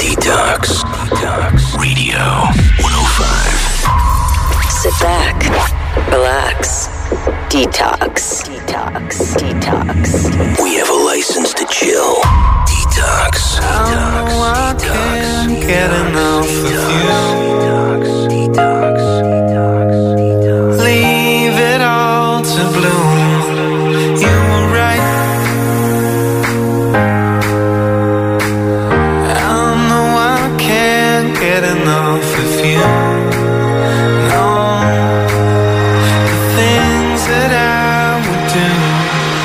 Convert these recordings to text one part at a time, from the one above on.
Detox. Detox. Radio 105. Sit back. Relax. Detox. Detox. Detox. We have a license to chill. Detox. Detox. I can't get enough of you. Detox. Detox. Detox. Leave it all to bloom. You were right. I know I can't get enough of you. No, the things that I would do.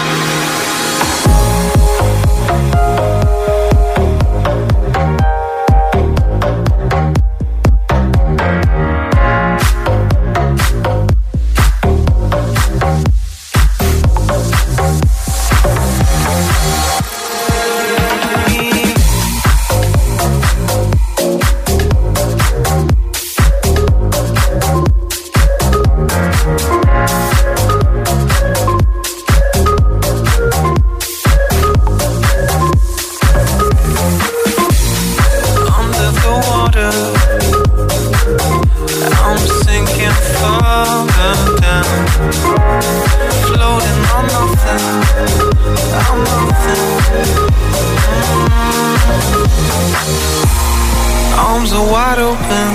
Arms are wide open.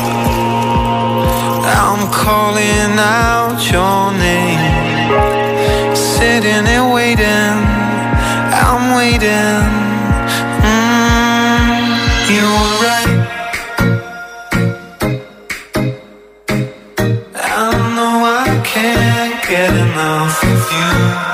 I'm calling out your name. Sitting and waiting. I'm waiting. You were right. I know I can't get enough of you.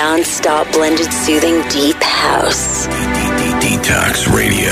non-stop blended soothing deep house. Detox Radio.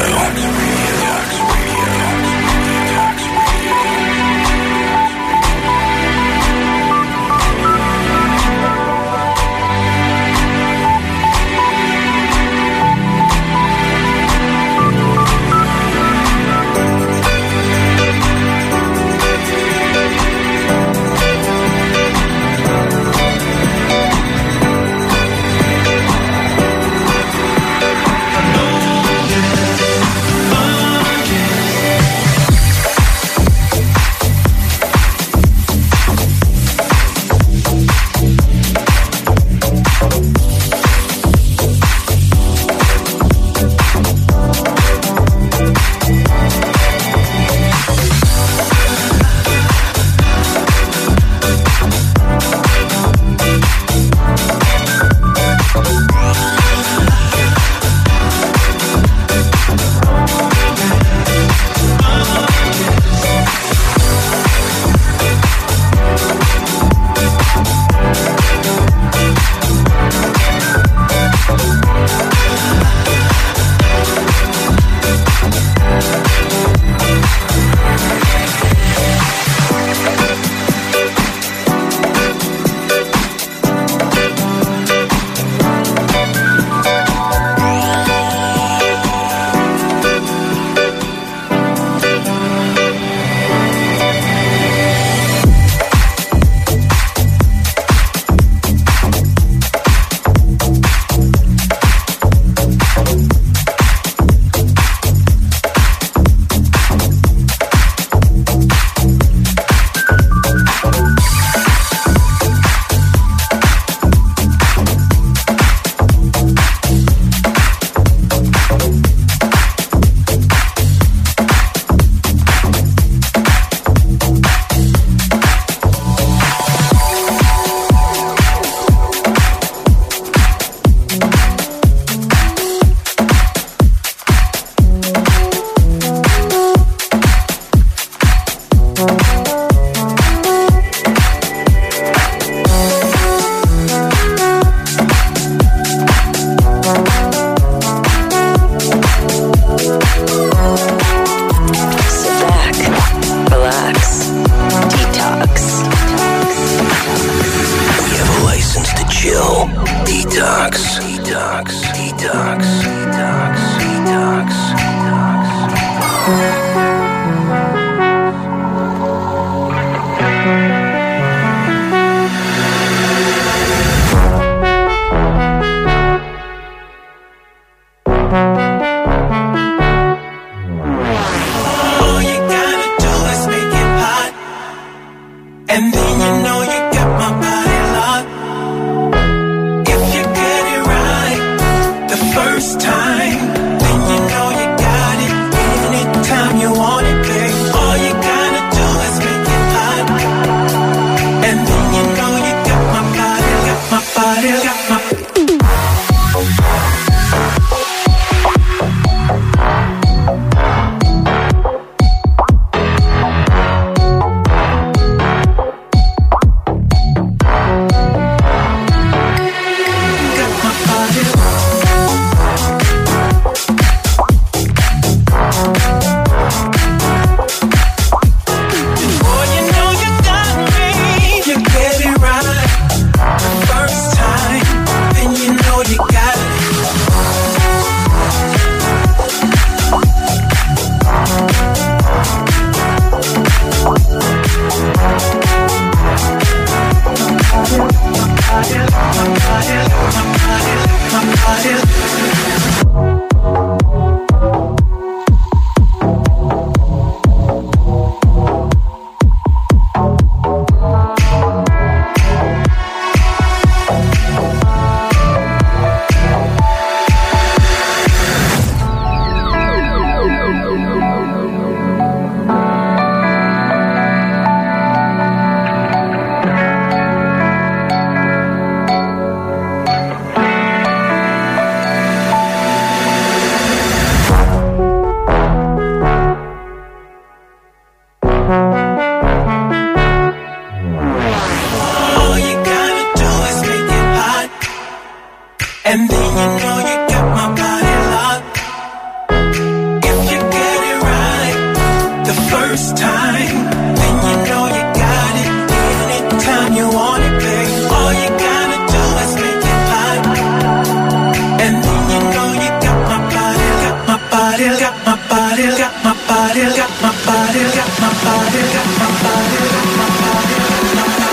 And then you know you got my body locked. If you get it right the first time, And then you know you got my body locked. If you get it right the first time, then you know you got it. Anytime you want it, babe, all you gotta do is make it hot. And then you know you got my body, got my body, got my body, got my body, got my body, got my body, got my body, got my body, got my body.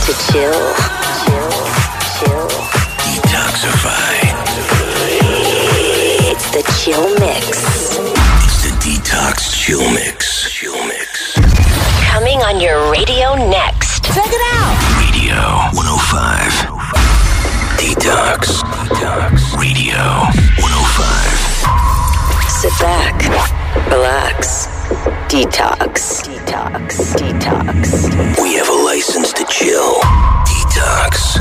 to chill. Detoxify. It's the Chill Mix. It's the Detox Chill Mix. Coming on your radio next. Check it out. Radio 105. Detox. Radio 105. Sit back, relax, detox. We have a license to chill. Detox.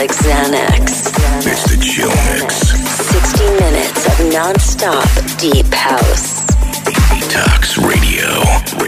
like Xanax. It's the Chill Mix. 60 minutes of non-stop deep house. Detox Radio.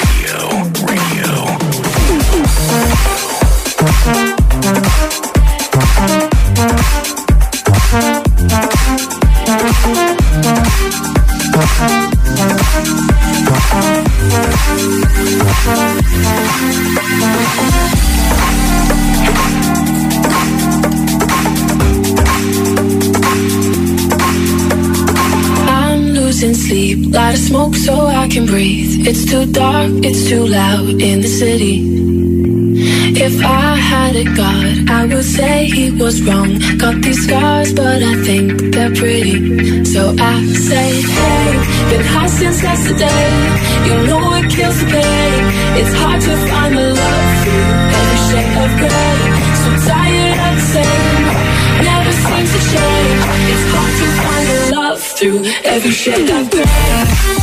Sleep, light a smoke so I can breathe. It's too dark, it's too loud in the city. If I had a god, I would say he was wrong. Got these scars, but I think they're pretty. So I say, hey, been high since yesterday. You know it kills the pain. It's hard to find the love through every shade of gray. So tired of the same, never seems to change. It's hard to find the love through every shade of gray.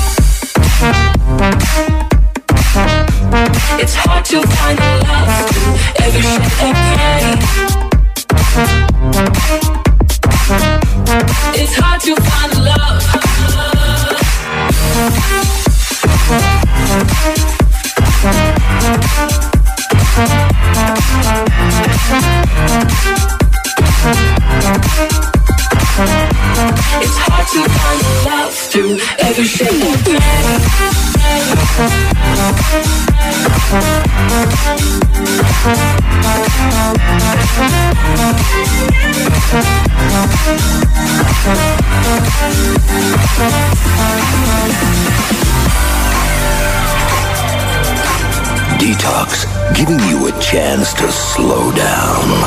It's hard to find the love through every shade of gray. It's hard to find the love. It's hard to find love through every shade of gray. Detox, giving you a chance to slow down.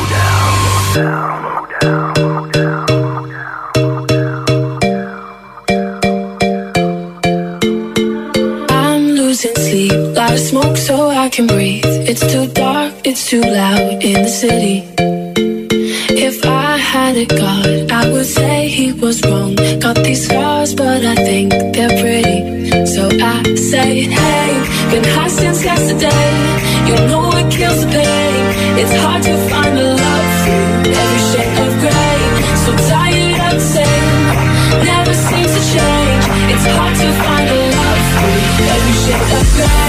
Light a smoke so I can breathe. It's too dark, it's too loud in the city. If I had a god, I would say he was wrong. Got these scars, but I think they're pretty. So I say, hey, been high since yesterday. You know it kills the pain. It's hard to find the love through every shade of gray. So tired of the same, never seems to change. It's hard to find the love through every shade of gray.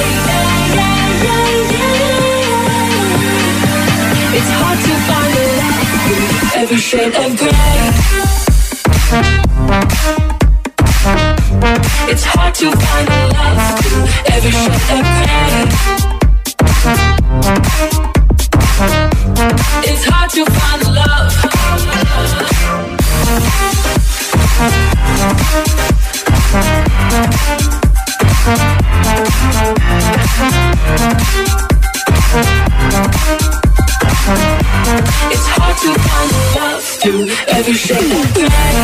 It's hard to find the love through every shade of gray. It's hard to find the love through every shade of gray. It's hard to find the love. It's hard to find the love through every shade of gray.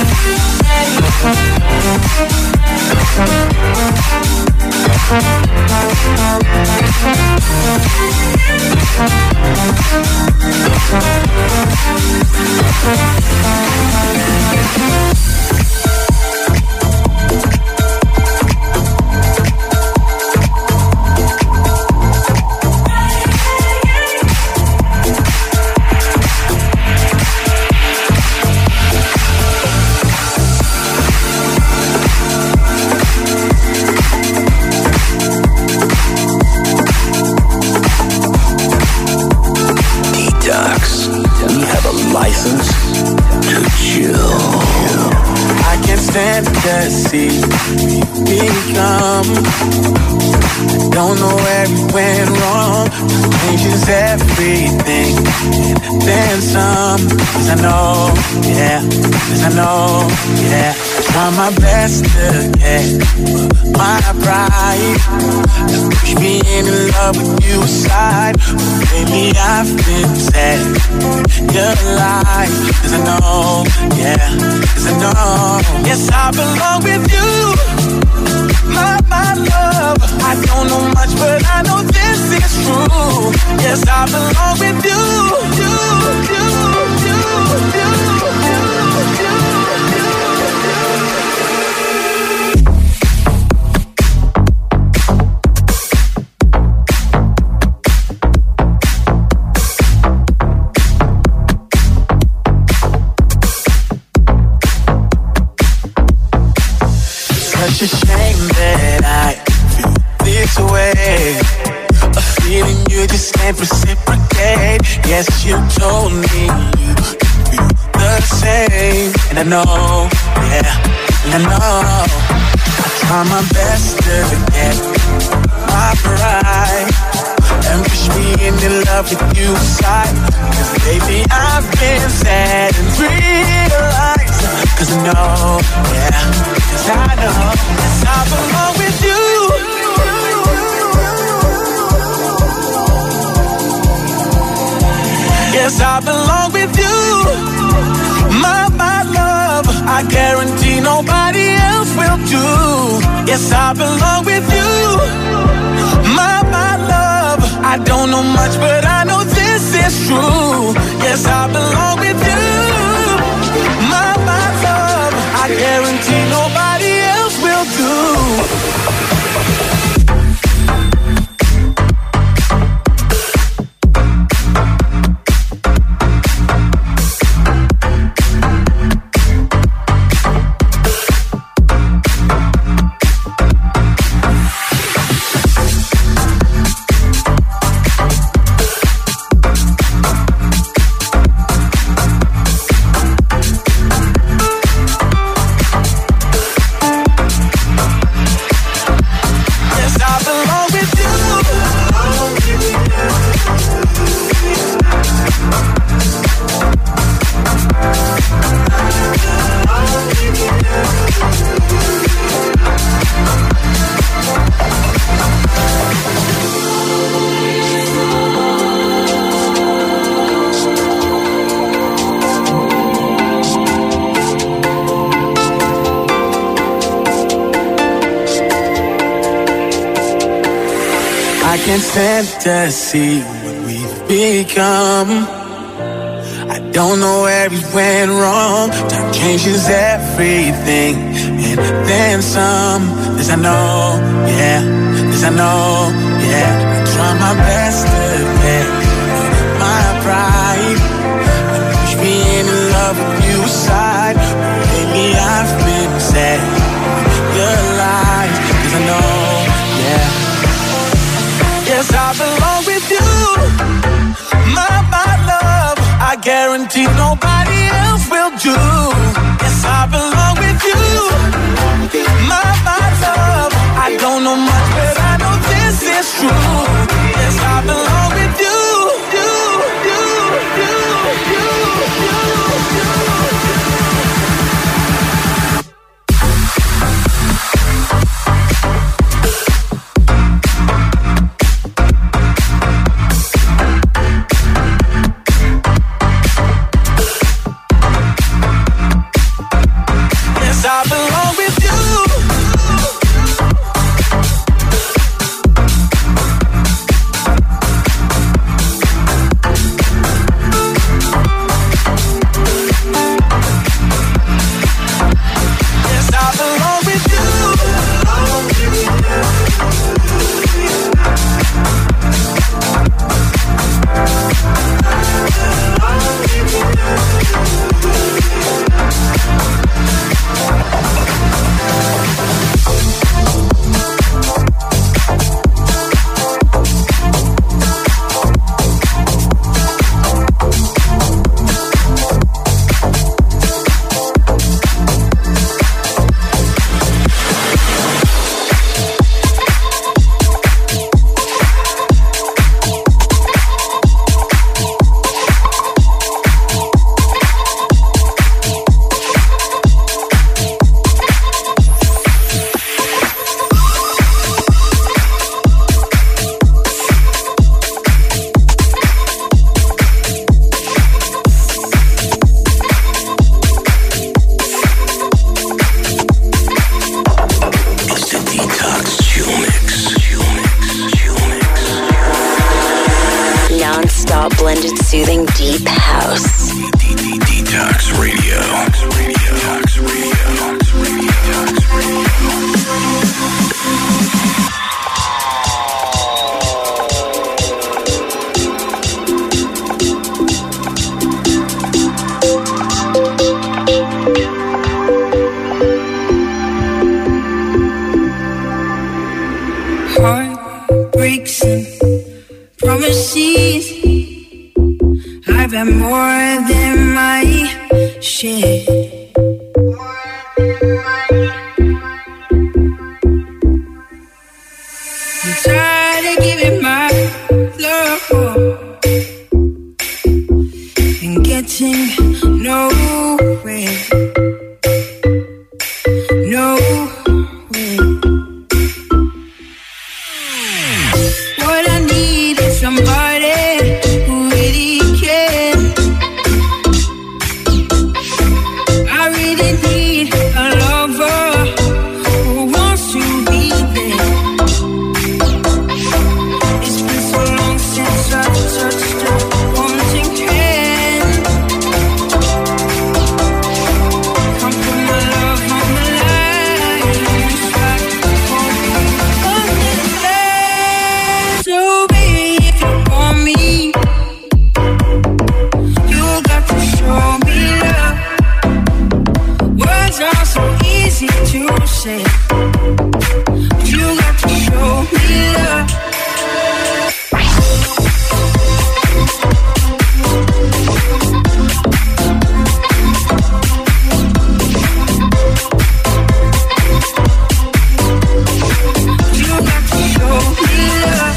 Don't know where it went wrong. Changes everything. Then some. 'Cause I know, yeah. 'Cause I know, yeah. Try my best to get my pride to push me into love with you aside. Lately I've been sad. You're alive. 'Cause I know, yeah. 'Cause I know. Yes, I belong with you. My love, I don't know much, but I know this is true. Yes, I belong with you. reciprocate. Yes, you told me you feel the same. And I know, yeah, and I know I try my best to get my pride and push me into love with you side. Cause baby, I've been sad and realized. Cause I know, yeah, cause I know, yes, I belong with you. Yes, I belong with you. My love, I guarantee nobody else will do. Yes, I belong with you. My love, I don't know much, but I know this is true. Yes, I belong with you. My love, I guarantee nobody else will do. Stand to see what we've become. I don't know where we went wrong. Time changes everything, and then some. This I know, yeah. This I know, yeah. I try my best to get my pride and push me into love with you side. But lately I've been sad. Your lies, 'cause I know, yeah. Yes, I belong with you. My love, I guarantee nobody else will do. Yes, I belong with you. My love, I don't know much, but I know this is true. Yes, I belong with you. soothing deep house. Detox Radio. Heart breaks and promises. I've had more than my share. I'm tired of giving my love and getting nowhere. What I need is somebody who really cares. I really need a lover who wants to be there. It's been so long since I've touched a wanting hand. Come put my love on the line. So baby, if you want me, you got to show me love. Words are so easy to say, but you got to show me love. You got to show me love.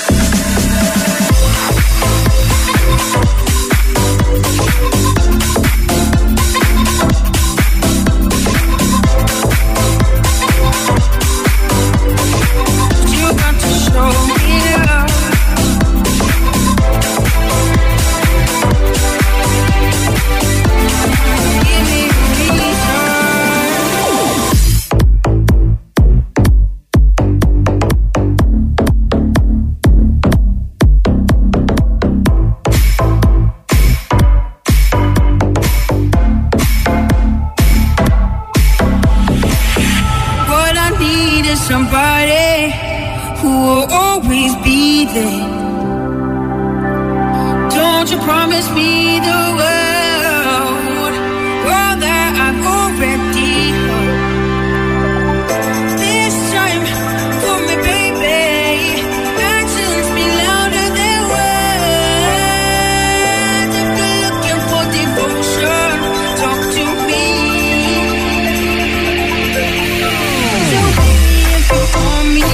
You got to show me love. Give me a reason. What I need is somebody who will always be there. Don't you promise me the world that I've already heard. This time for me, baby. Actions be louder than words. If you're looking for devotion, talk to me. So baby, if you want me,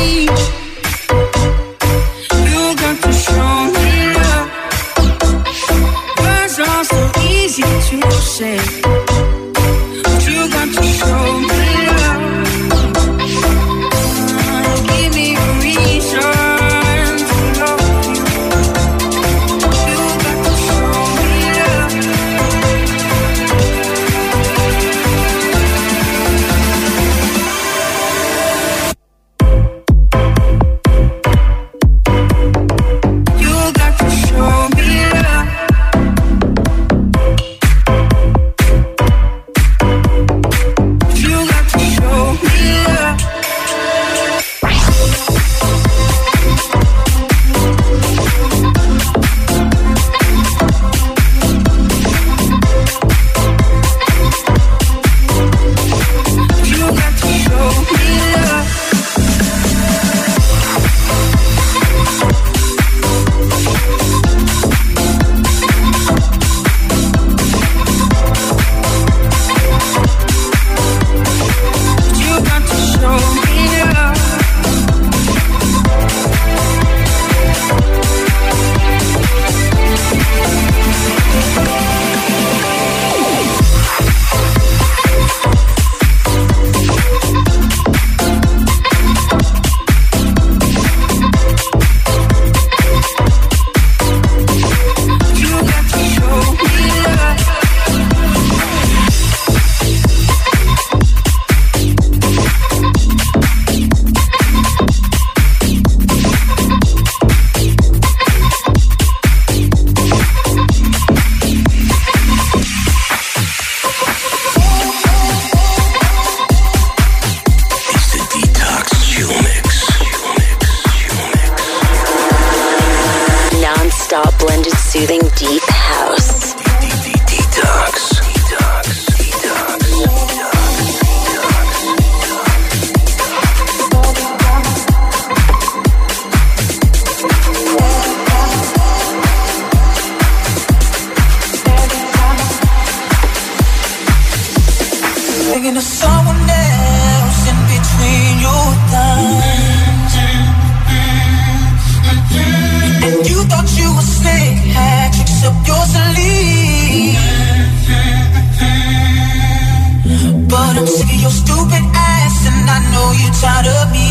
you got to show me love. Words are so easy to say, but you got to show me love. Give me a reason to love you. You got to show me love. You got to show me love. You got to show me love. You got to show me love. You got to show me love. You got to show me love. It's the Detox Chill Mix. Non-stop blended soothing deep house. Detox. ass up your sleeve. But I'm sick of your stupid ass, and I know you're tired of me.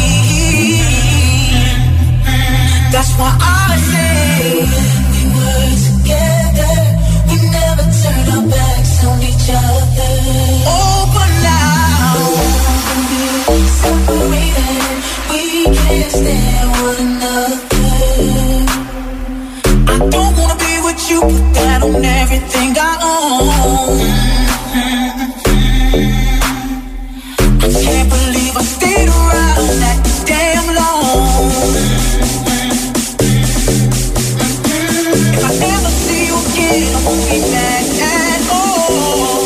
That's why I say we were together, we never turned our backs on each other. Oh, but now we're separated, we can't stand one another. I don't wanna be with you, put that on everything I own. I can't believe I stayed around that damn long. If I never see you again, I won't be mad at all.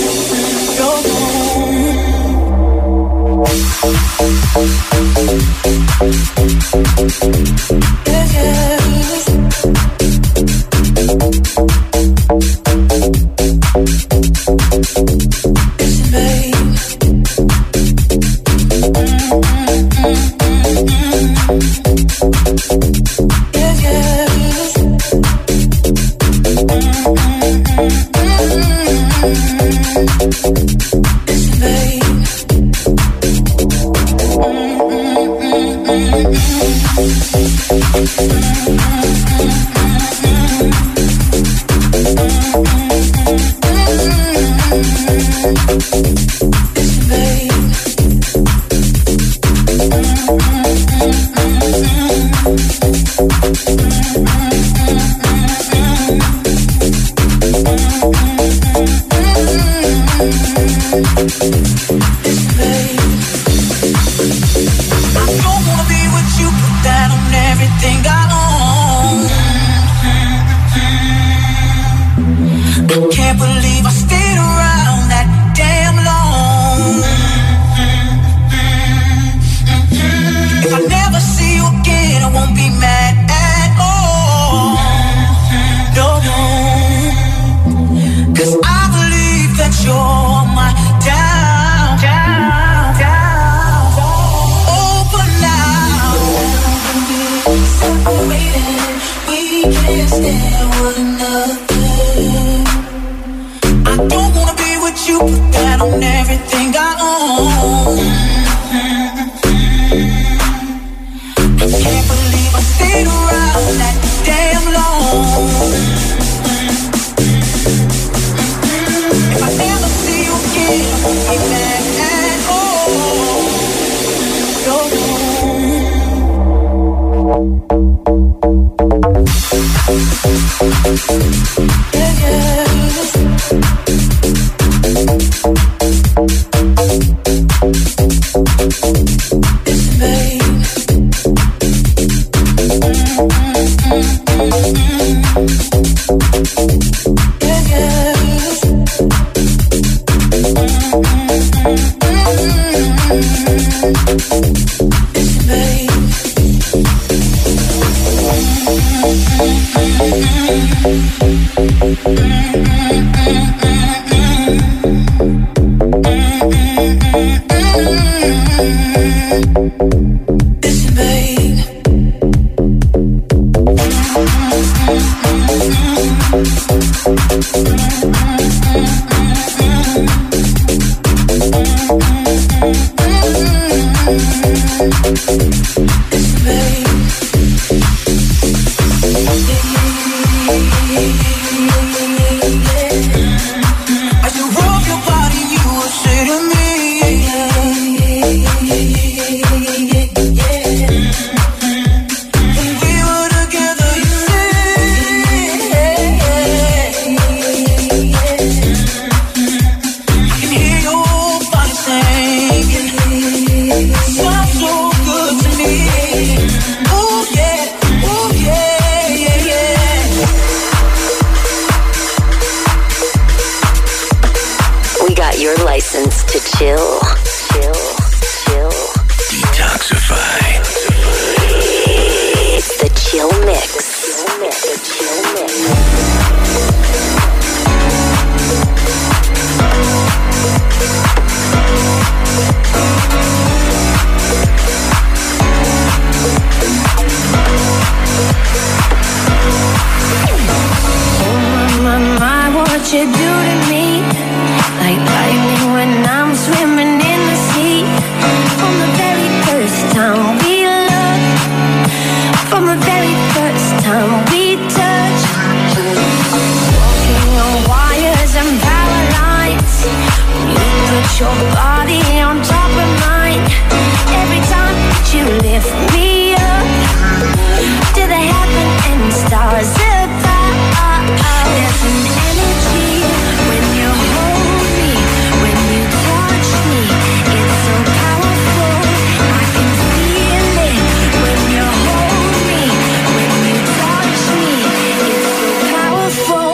Yeah, yeah. Listen, babe. Yeah, yeah. Listen, babe. we touch. Walking on wires and power lines. You put your body on top of mine. Every time that you lift me up to the heaven and stars above. There's an energy when you hold me, when you touch me. It's so powerful, I can feel it. When you hold me, when you touch me, it's so powerful.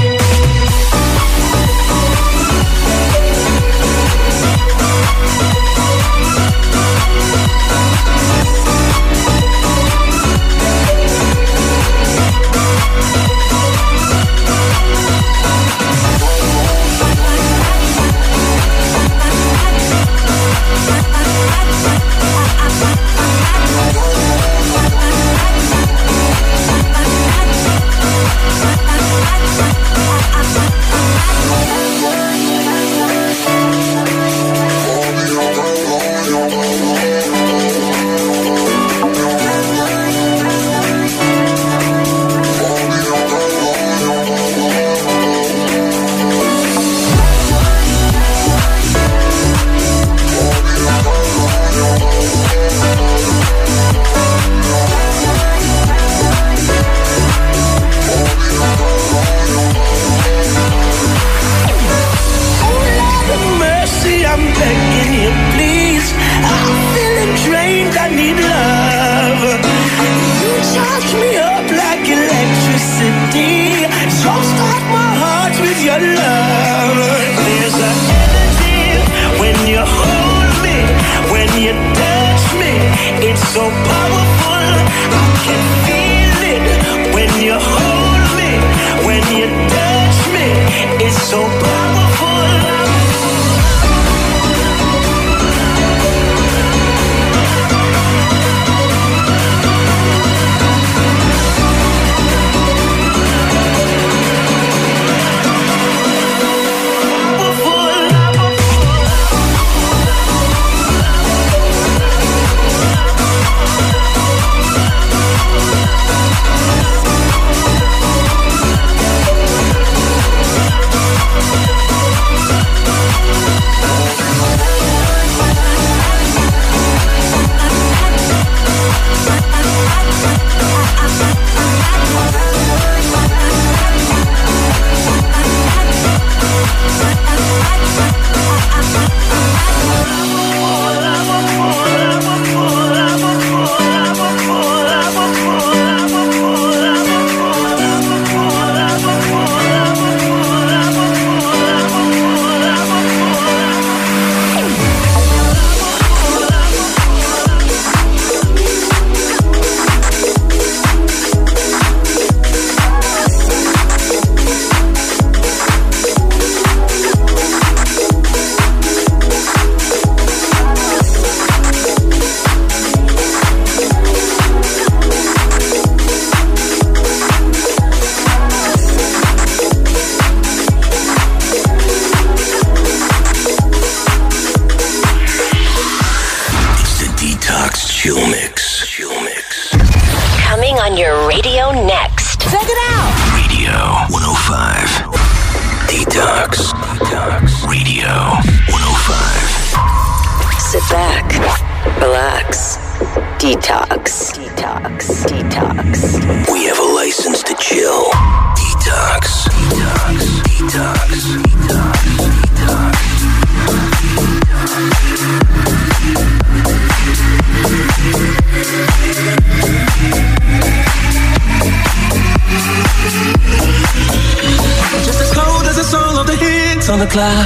On the clock,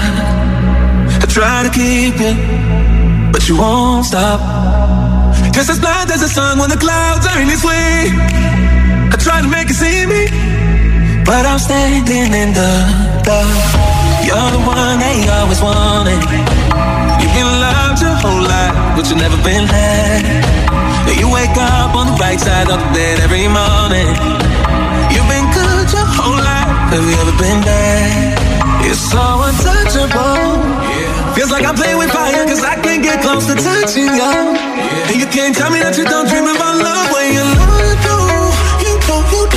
I try to keep it, but you won't stop. Just as blind as the sun when the clouds are in its way. I try to make you see me, but I'm standing in the dark. You're the one they always wanted. You've been loved your whole life, but you've never been had. You wake up on the right side of the bed every morning. You've been good your whole life, have you ever been bad? You're so untouchable. Yeah. Feels like I'm playing with fire, cause I can't get close to touching you. Yeah. And you can't tell me that you don't dream about love when you know you do. You know you do.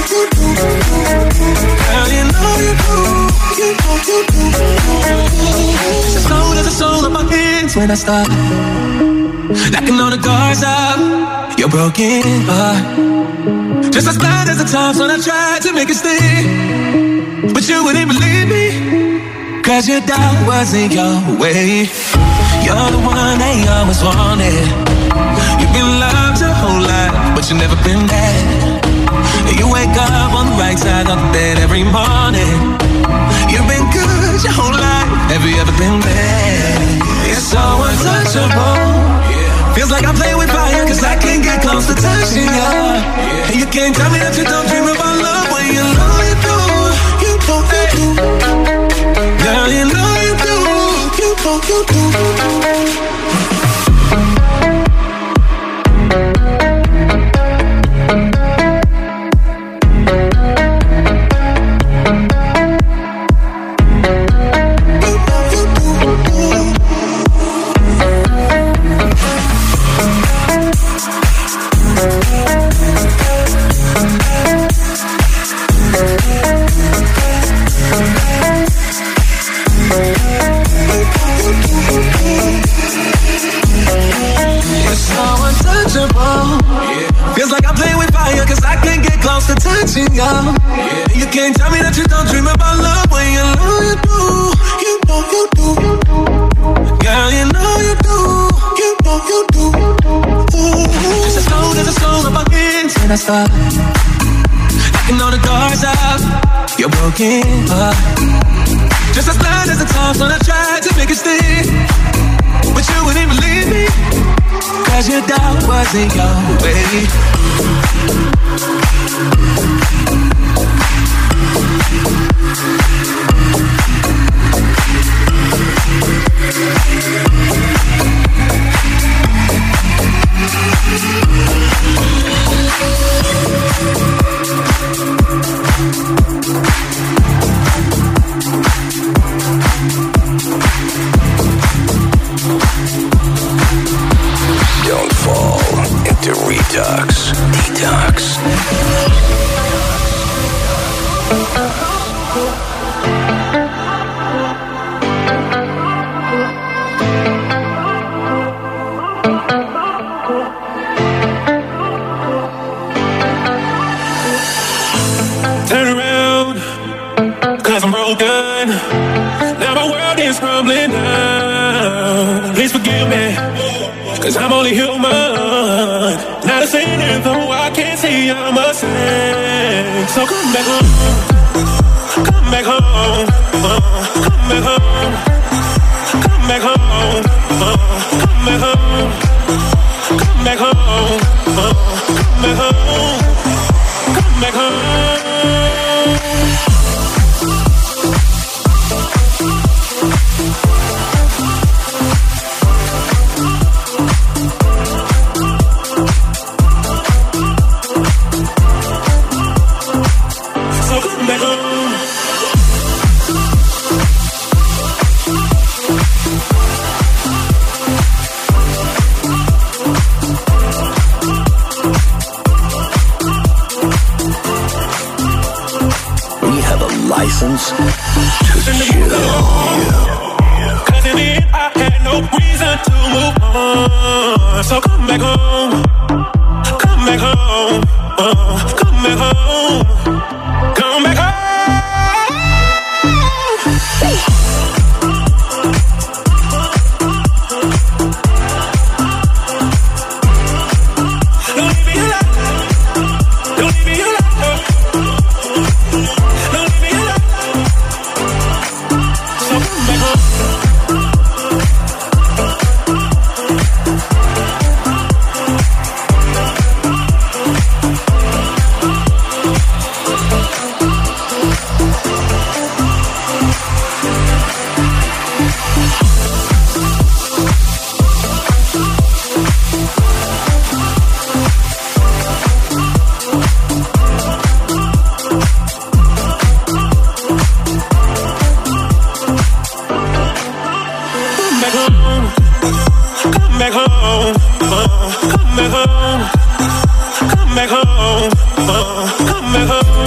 Girl, you know you do. It's as cold as the soul of my hands when I stop. Knocking all the guards out. Your broken heart. Just as bad as the times when I tried to make it stay. But you wouldn't believe me. Cause your doubt wasn't your way. You're the one they always wanted. You've been loved your whole life, but you've never been bad. You wake up on the right side of the bed every morning. You've been good your whole life. Have you ever been bad? It's so untouchable. Feels like I'm playing with fire, cause I can't get close to touching you. And you can't tell me that you don't dream about love when you know you do. You know you do. Girl, you know you do. You know you do. Feels like I'm playing with fire, cause I can't get close to touching you. You can't tell me that you don't dream about love when you know you do. You know you do. Girl, you know you do. You know you do. Just as cold as the soul of my hands when I stop. Knocking all the doors out. You're broken heart. Just as bad as the times when I tried to make it stay. But you wouldn't believe me. Cause your doubt wasn't your way. Don't fall into Redux. Detox. Turn around, cause I'm broken. Now my world is crumbling down. Please forgive me, cause I'm only human. Not a sinner, though I can't say I'm a saint. So come back home, come back home, come back home, come back home, come back home, come back home, come back home, come back home. License to chill. Cause in the end I had no reason to move on. So come back home, come back home, come back home, come back home. Don't leave me alone, don't leave me alone. Come back home, come back home, come back home.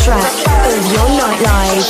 track of your nightlife.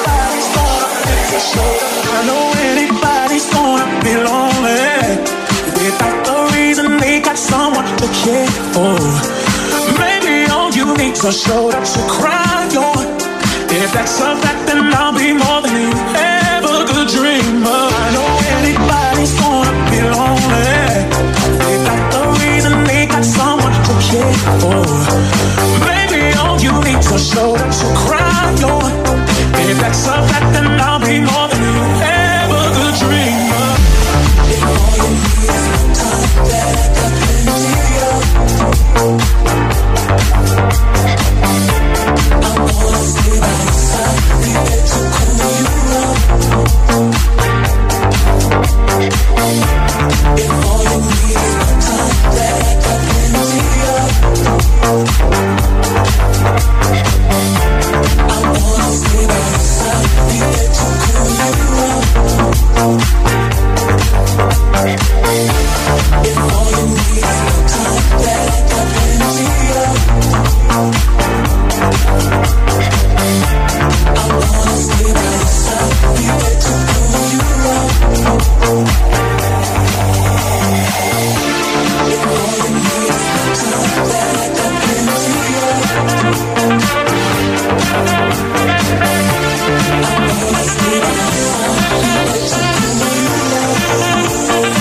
I know anybody's gonna be lonely without the reason they got someone to care for. Maybe all you need's a shoulder to cry on. If that's a fact, then I'll be more than you ever could dream of. I know anybody's gonna be lonely without the reason they got someone to care for. Maybe all you need's a shoulder to cry on. If that's a fact, then I'll be more than you ever could dream of. If all you need is time that I got plenty of, I wanna stay by your side, be there to cool you up. If all you need is time that I got plenty of, I wanna stay by your side, be there to cool you up. If all you need is time that I got plenty of, I wanna stay by your side, be there to cool you up. If all you need is time that I got plenty of, I wanna stay by your side, be there to cool you up.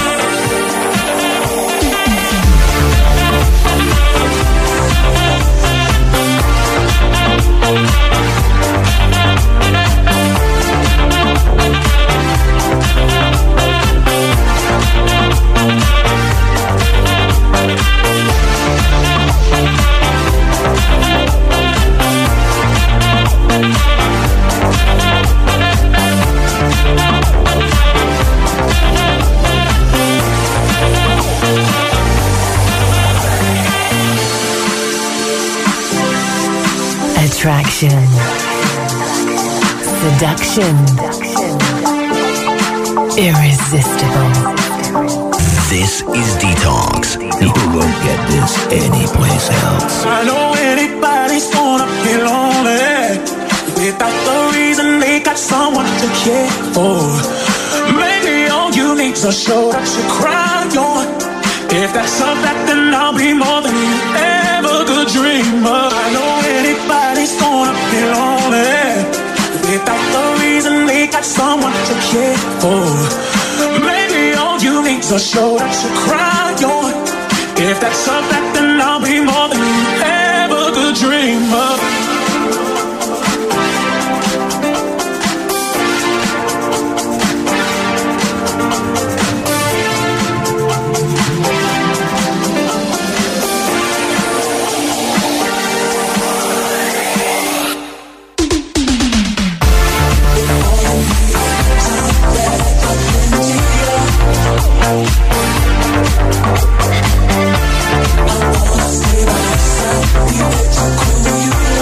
Attraction, seduction, irresistible. This is Detox. You won't get this anyplace else. I know anybody's gonna be lonely without the reason they got someone to care for. Maybe all you need's a shoulder to cry on. If that's a fact, then I'll be more than you ever could dream of. I know anybody's gonna be lonely without the reason they got someone to care for. Maybe all you need's a shoulder to cry on. If that's a fact, then I'll be more than you ever could dream of. I wanna stay by your side, be there to cool you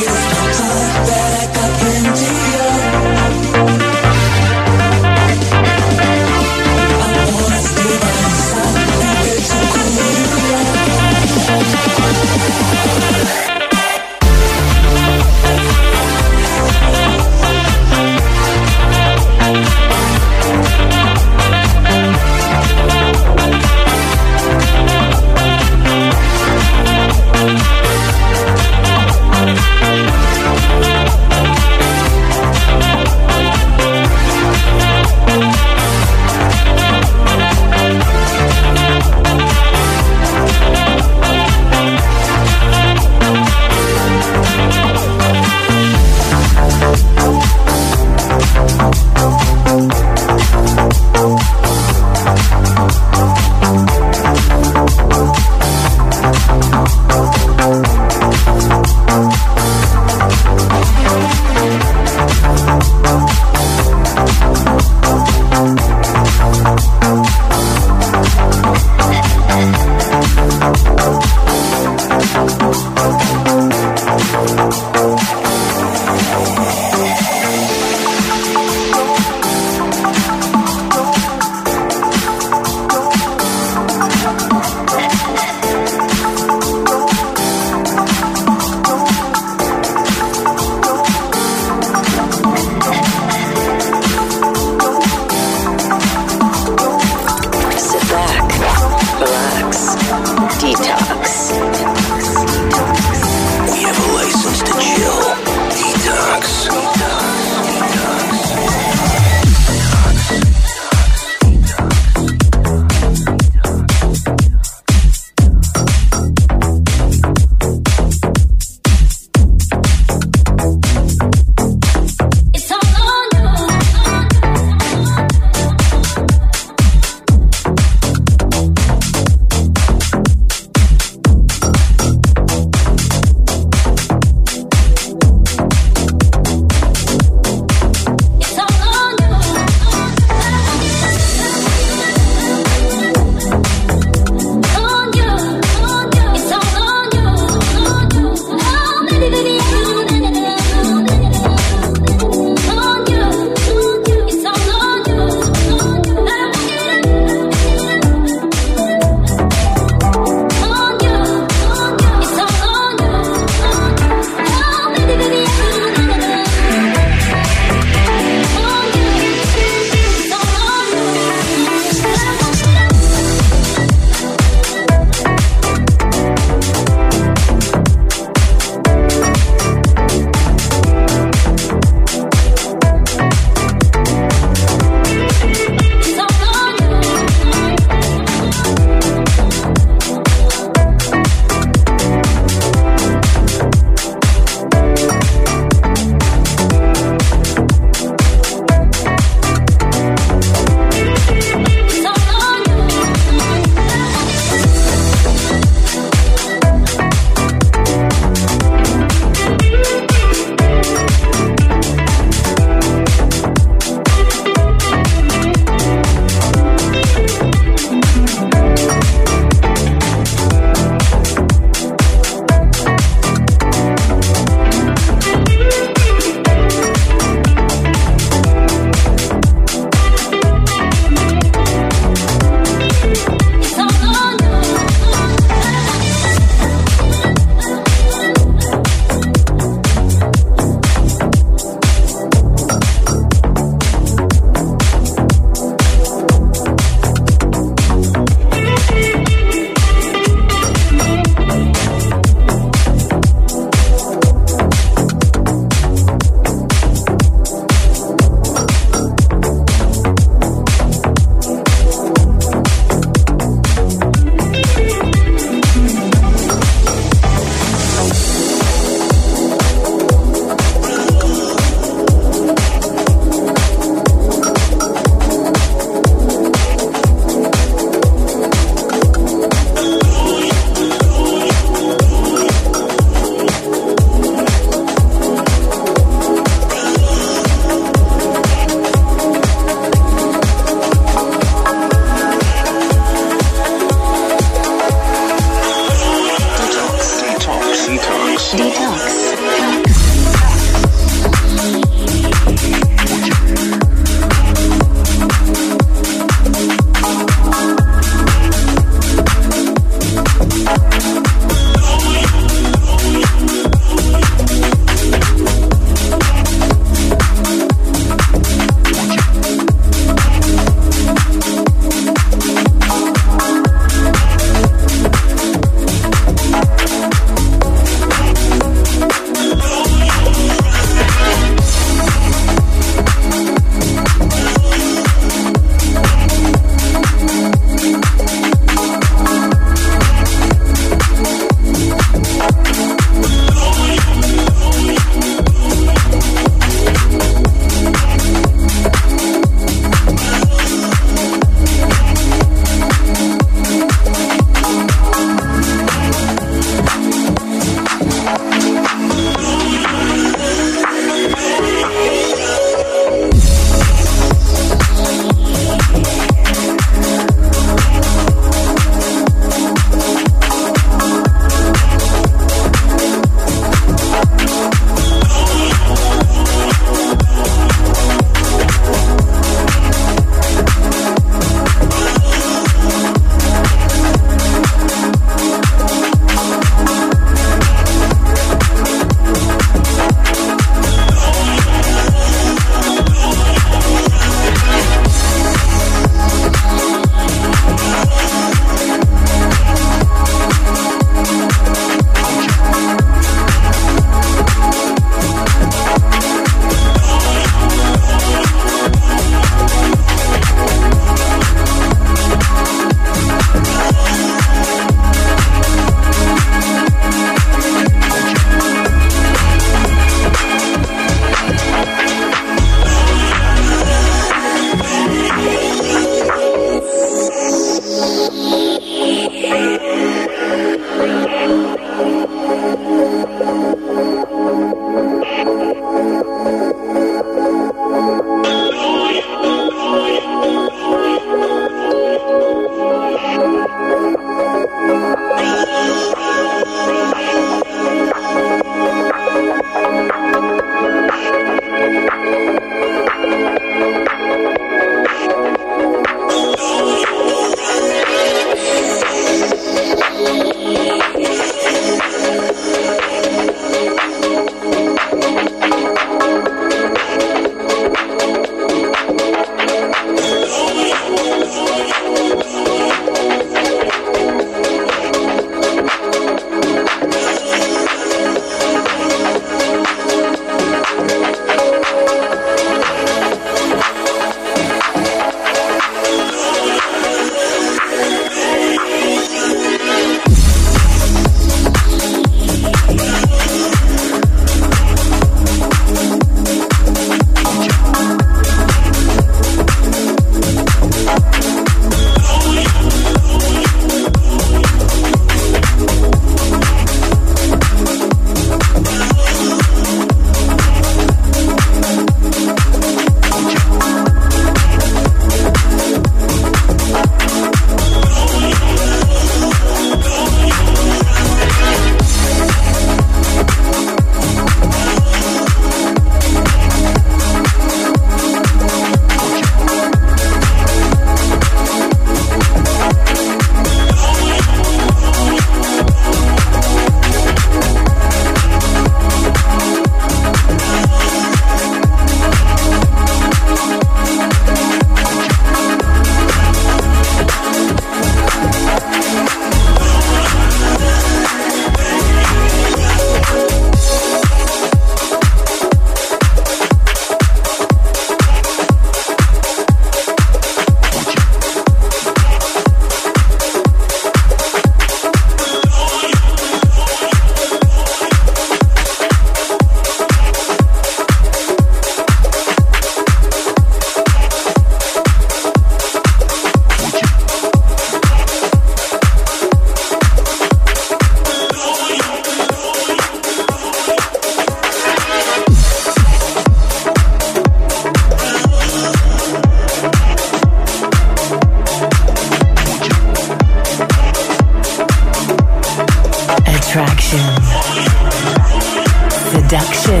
Production.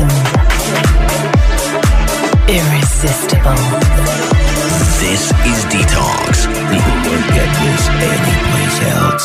Irresistible. This is Detox. You won't get this anyplace else.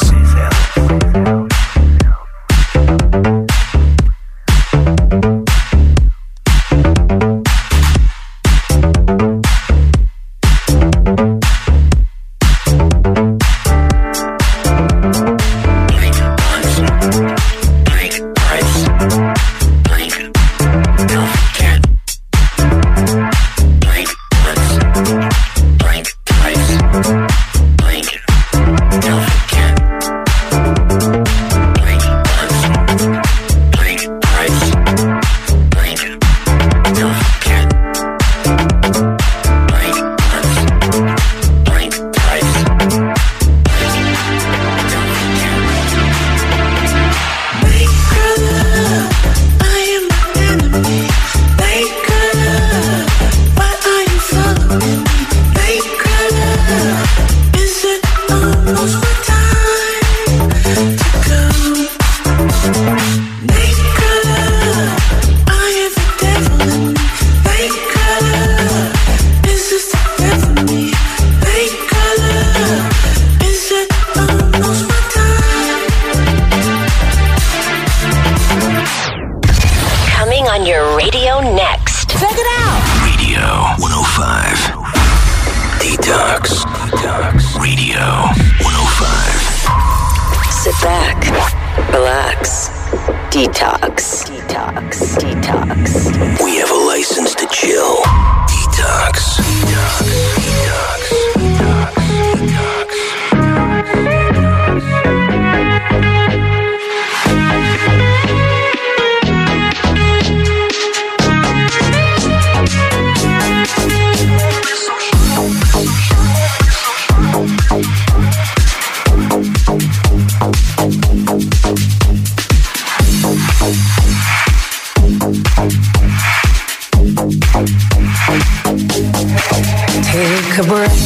Take a breath,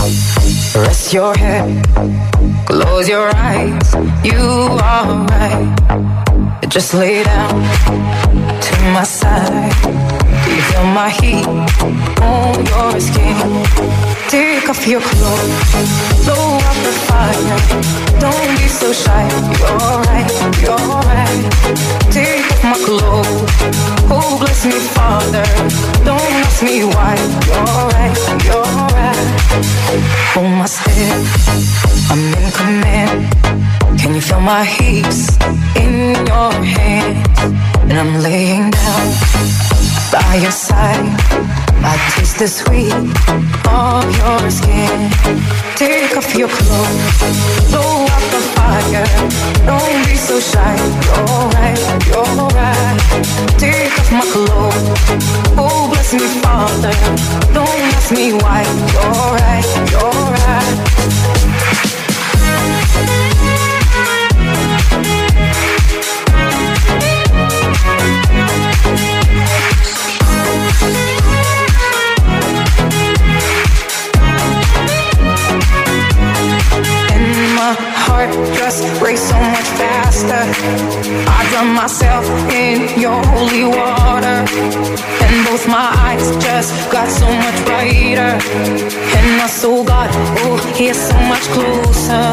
rest your head, close your eyes, you are right. Just lay down to my side. Do you feel my heat on your skin? Take off your clothes, blow up the fire. Don't be so shy, you're right, you're right. Take off my clothes, oh bless me Father. Don't ask me why, you're right, you're right. Hold my step, I'm in command. Can you feel my hips in your hands? And I'm laying down by your side. I taste the sweet of your skin. Take off your clothes, blow out the fire. Don't be so shy, you're right, you're right. Take off my clothes, oh bless me Father. Don't ask me why, you're right, you're right. Heart just race so much faster. I drown myself in your holy water, and both my eyes just got so much brighter. And my soul got, oh, he's so much closer.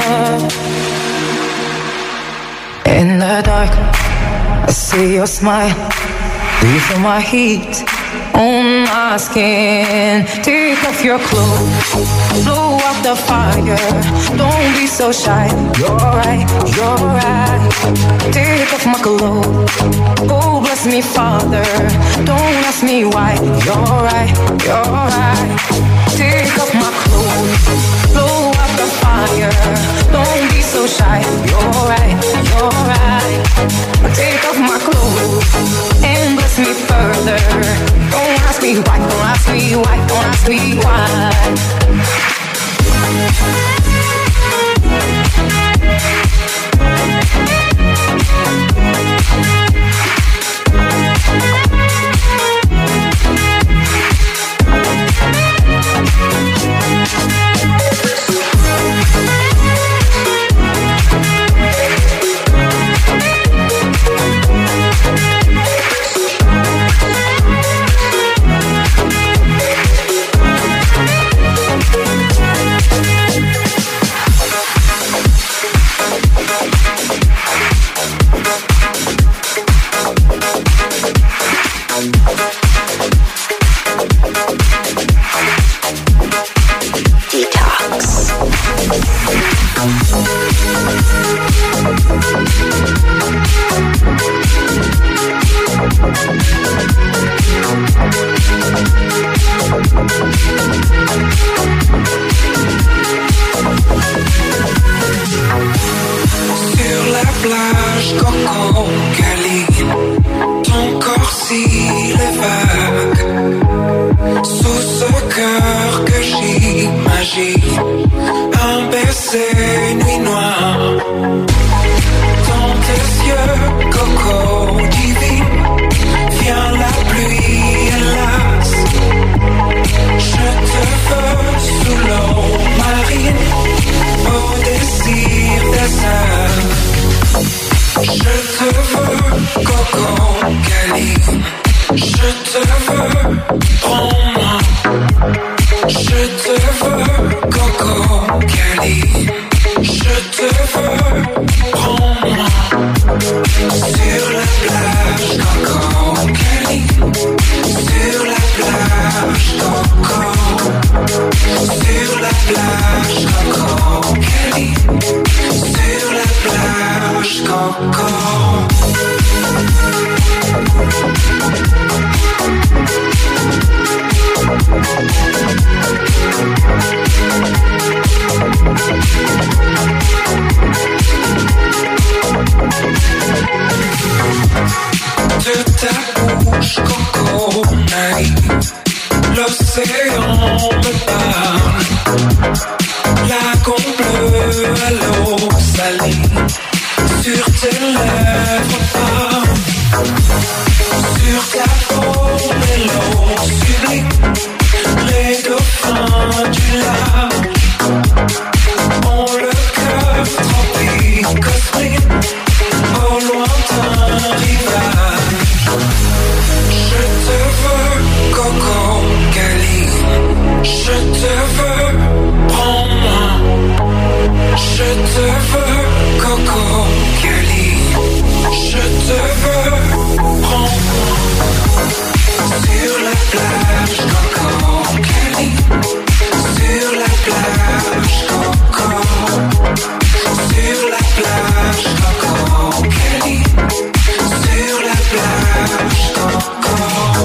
In the dark, I see your smile. Do you feel my heat on my skin? Take off your clothes, blow out the fire. Don't be so shy, you're right, you're right. Take off my clothes, oh bless me Father. Don't ask me why, you're right, you're right. Take off my clothes, blow out the fire. Don't be so shy, you're right, you're right. Take off my clothes and bless me further. Don't ask me why, don't ask me why, don't ask me why. magie, un baiser nuit noire. Dans tes yeux, coco divine, vient la pluie, hélas. Je te veux sous l'eau marine, au désir des heures. Je te veux, coco câline. Je te veux, prends-moi. Je te veux, coco câline. Je te veux, prends-moi. Sur la plage, coco câline. Sur la plage, coco. Sur la plage, coco câline. Sur la plage, coco. De ta bouche, coco naïve, l'océan me parle. Lagon bleu à l'eau salée, sur tes lèvres parle. Sur ta peau, mélo sublime, les dauphins du large ont le cœur tropique cosmique au lointain rivage. Je te veux, coco câline. Je te veux, prends-moi. Je te veux, coco câline. Je te veux, prends-moi. Sur la plage, coco câline. Sur la plage, coco. Sur la plage, coco câline. Sur la plage, coco.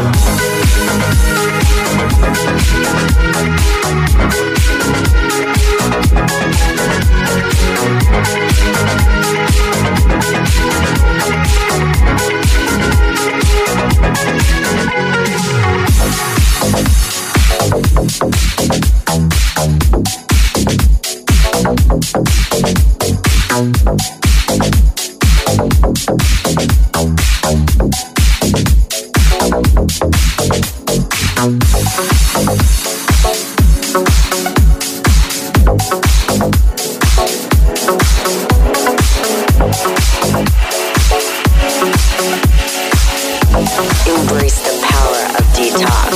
Embrace the power of detox.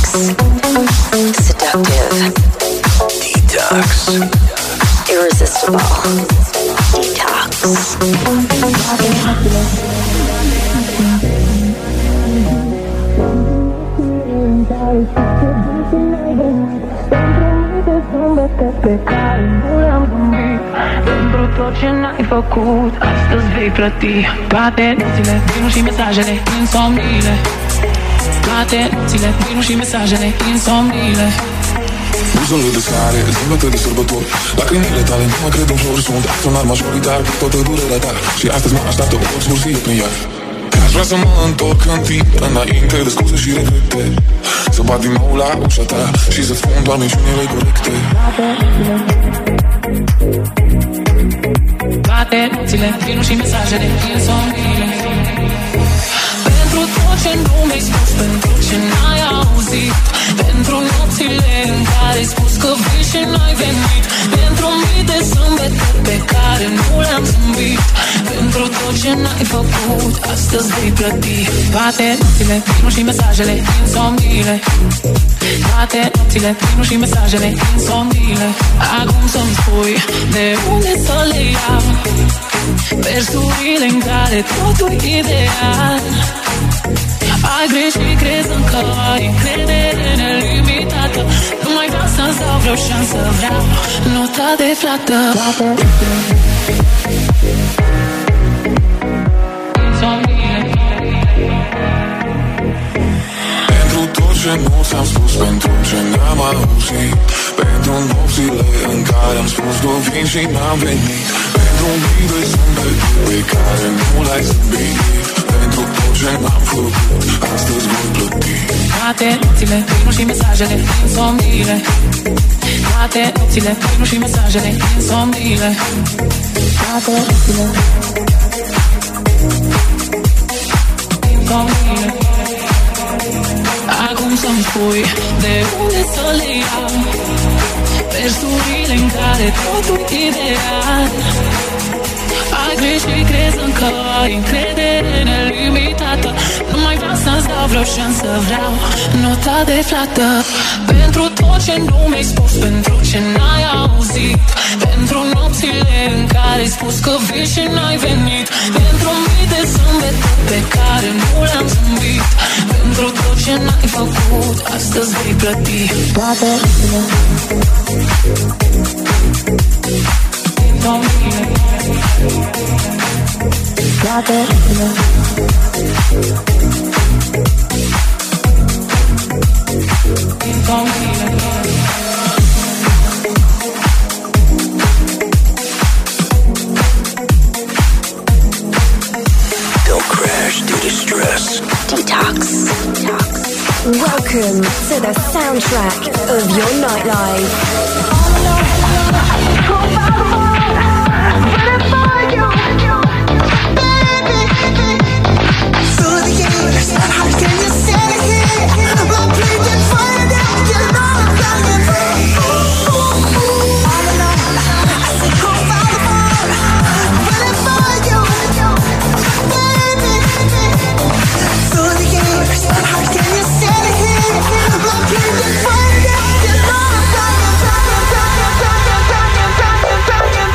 Seductive. Detox. Irresistible. Detox. Pentru tot ce n-ai făcut, astăzi vei plăti. Toate nopțile, vinul și mesajele, insomniile. Toate nopțile, vinul și mesajele, insomniile. Buzele de sare, zâmbete de sărbători. Lacrimile tale nu mă cred în flori. Sunt acționar majoritar cu toată durerea ta. Și astăzi mă așteaptă o excursie prin ea. Aș vrea să mă întorc în timp, înainte de scuze și regrete. Să bat din nou la ușa ta și să-ți spun doar minciunile corecte. Toate nopțile, vinul și mesajele, insomniile. Pentru tot ce nu mi-ai spus, pentru ce n-ai auzit. Pentru nopțile în care ai spus că vii și n-ai venit. Pentru mii de zâmbete pe care nu le-am zâmbit. Pentru tot ce n-ai făcut, astăzi vei plăti. Toate nopțile, vinul și mesajele, insomniile. Toate nopțile, vinul și mesajele, insomniile. Acum să-mi spui de unde să le iau versurile în care totul e ideal. Ai greșit crezând că ai încredere nelimitată. Nu mai vreau să-ți dau vreo șansă, vreau nota de plată. Pentru tot ce nu ți-am spus, pentru ce n-am auzit. Pentru nopțile în care am spus că vin și n-am venit. Pentru mii de zâmbete pe care nu le-ai zâmbit. Pentru tot ce n-am făcut, astăzi voi plăti. Toate nopțile, vinul și mesajele, insomniile. Toate nopțile, vinul și mesajele, insomniile. Toate nopțile, insomniile. Acum să-mi spui de unde să le iau versurile în care totul e ideal. Ai greșit crezând că ai încredere nelimitată. Nu mai vreau să-ți dau vreo șansă, vreau nota de plată. Pentru tot ce nu mi-ai spus, pentru ce n-ai auzit. Pentru nopțile în care ai spus că vii și n-ai venit. Pentru mii de zâmbete pe care nu le-am zâmbit. Pentru tot ce n-ai făcut, astăzi vei plăti. Toate insomniile. Toate insomniile. Don't crash due to stress. Detox. Welcome to the soundtrack of your nightlife. How can you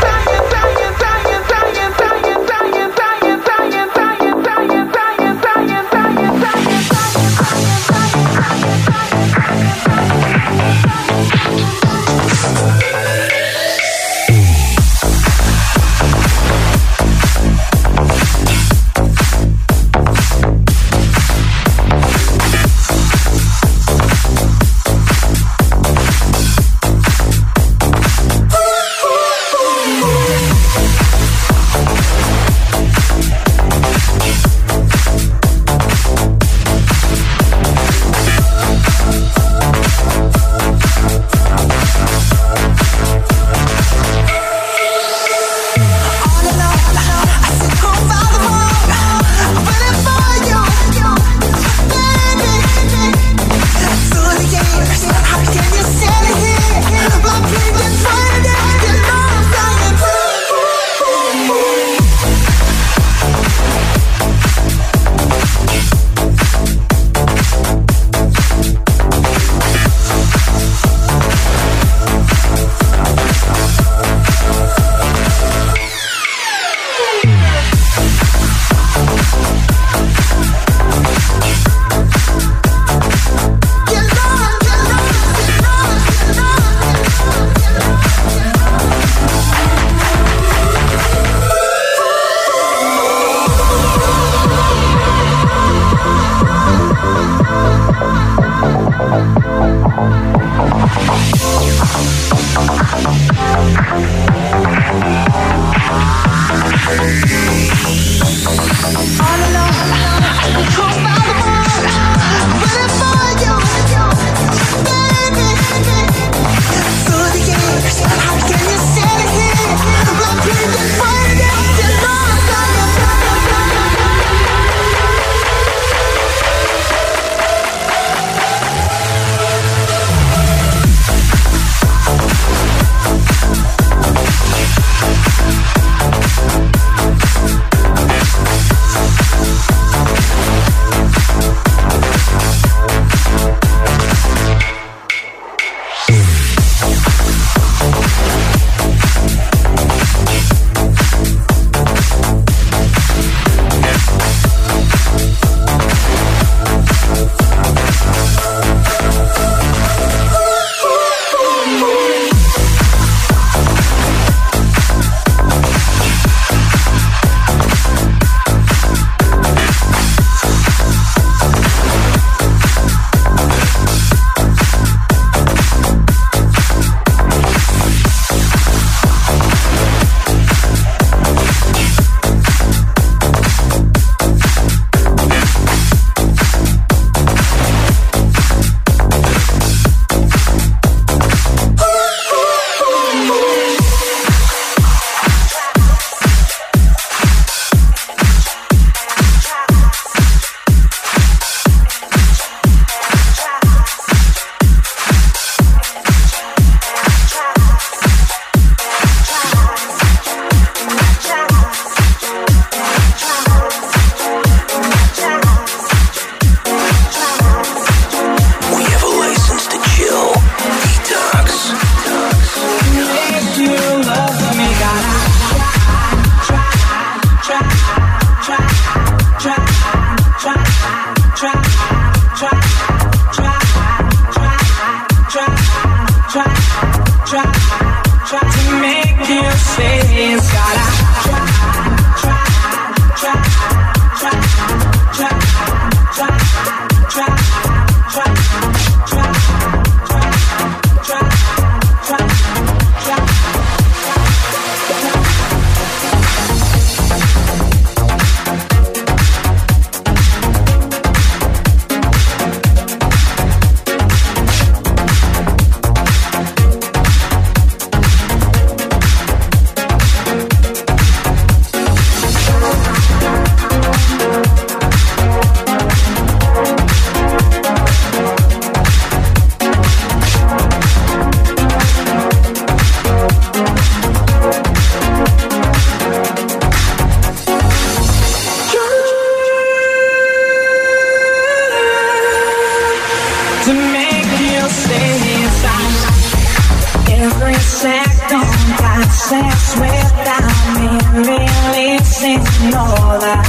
second process without me releasing all that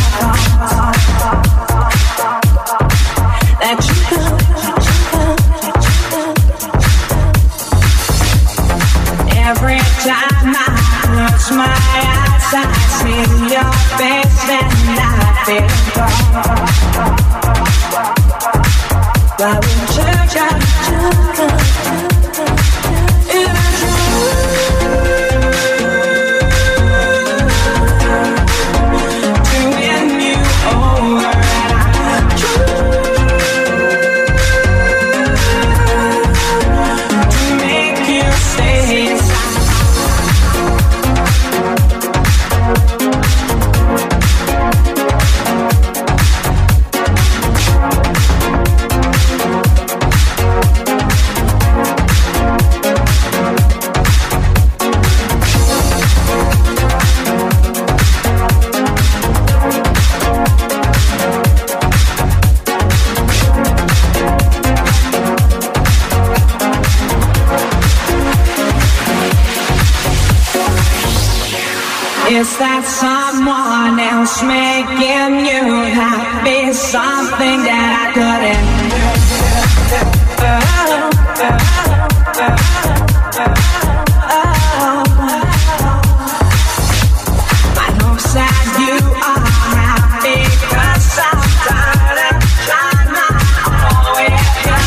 you could. Every time I close my eyes, I see your face and I feel wrong. Why would you is that someone else making you happy? Something that I couldn't. I know that you are happy, 'cause I'm tired of trying to always.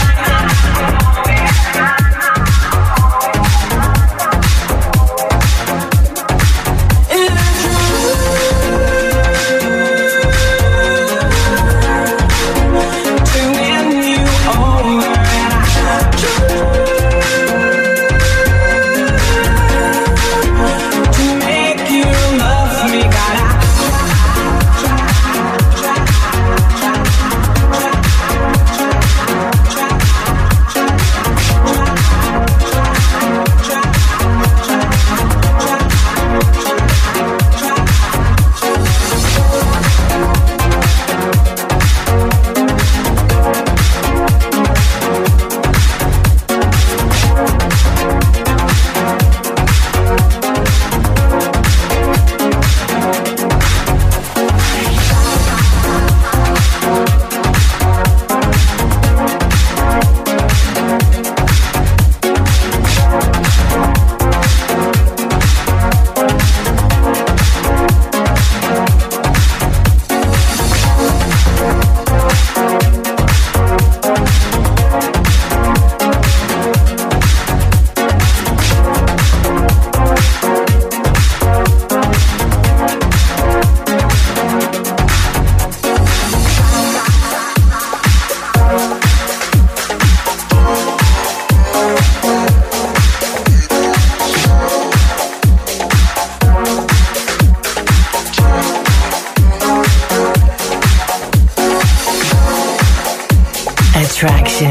Attraction,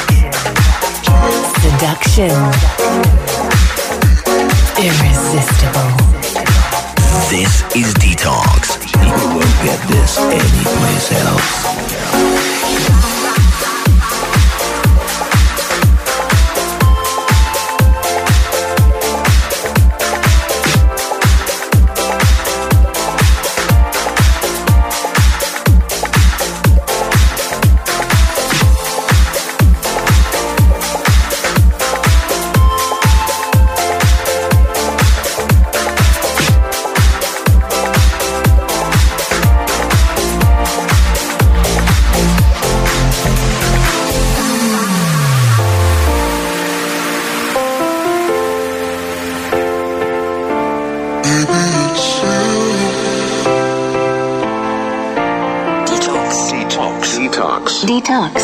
seduction, irresistible. This is Detox. You won't get this anyplace else. Detox.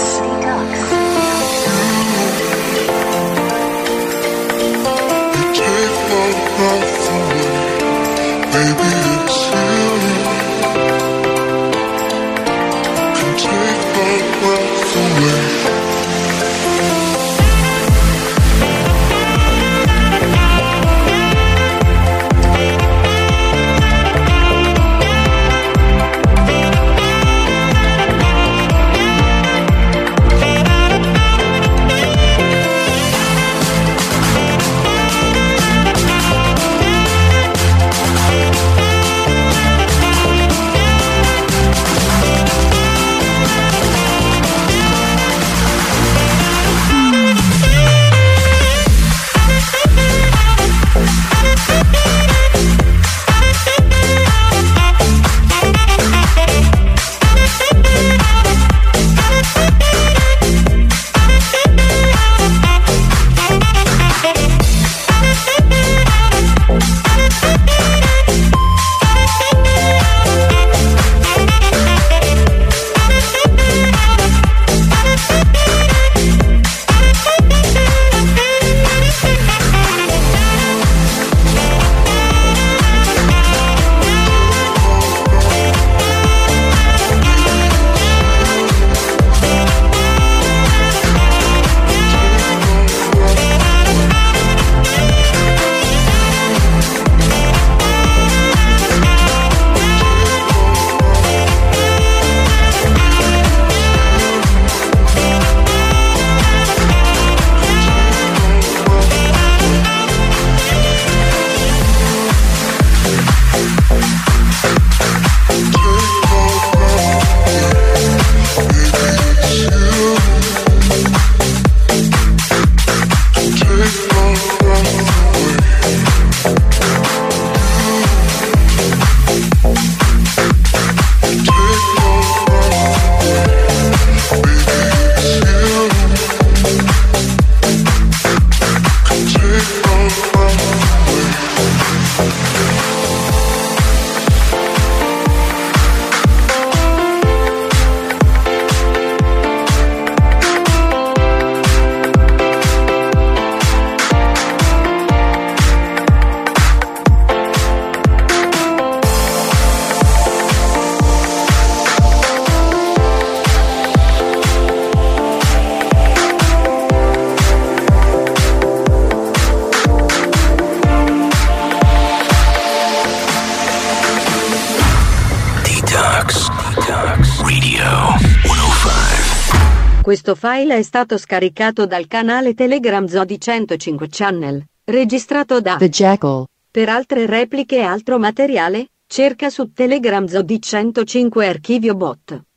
Questo file è stato scaricato dal canale Telegram Zodi 105 Channel, registrato da The Jackal. Per altre repliche e altro materiale, cerca su Telegram Zodi 105 Archivio Bot.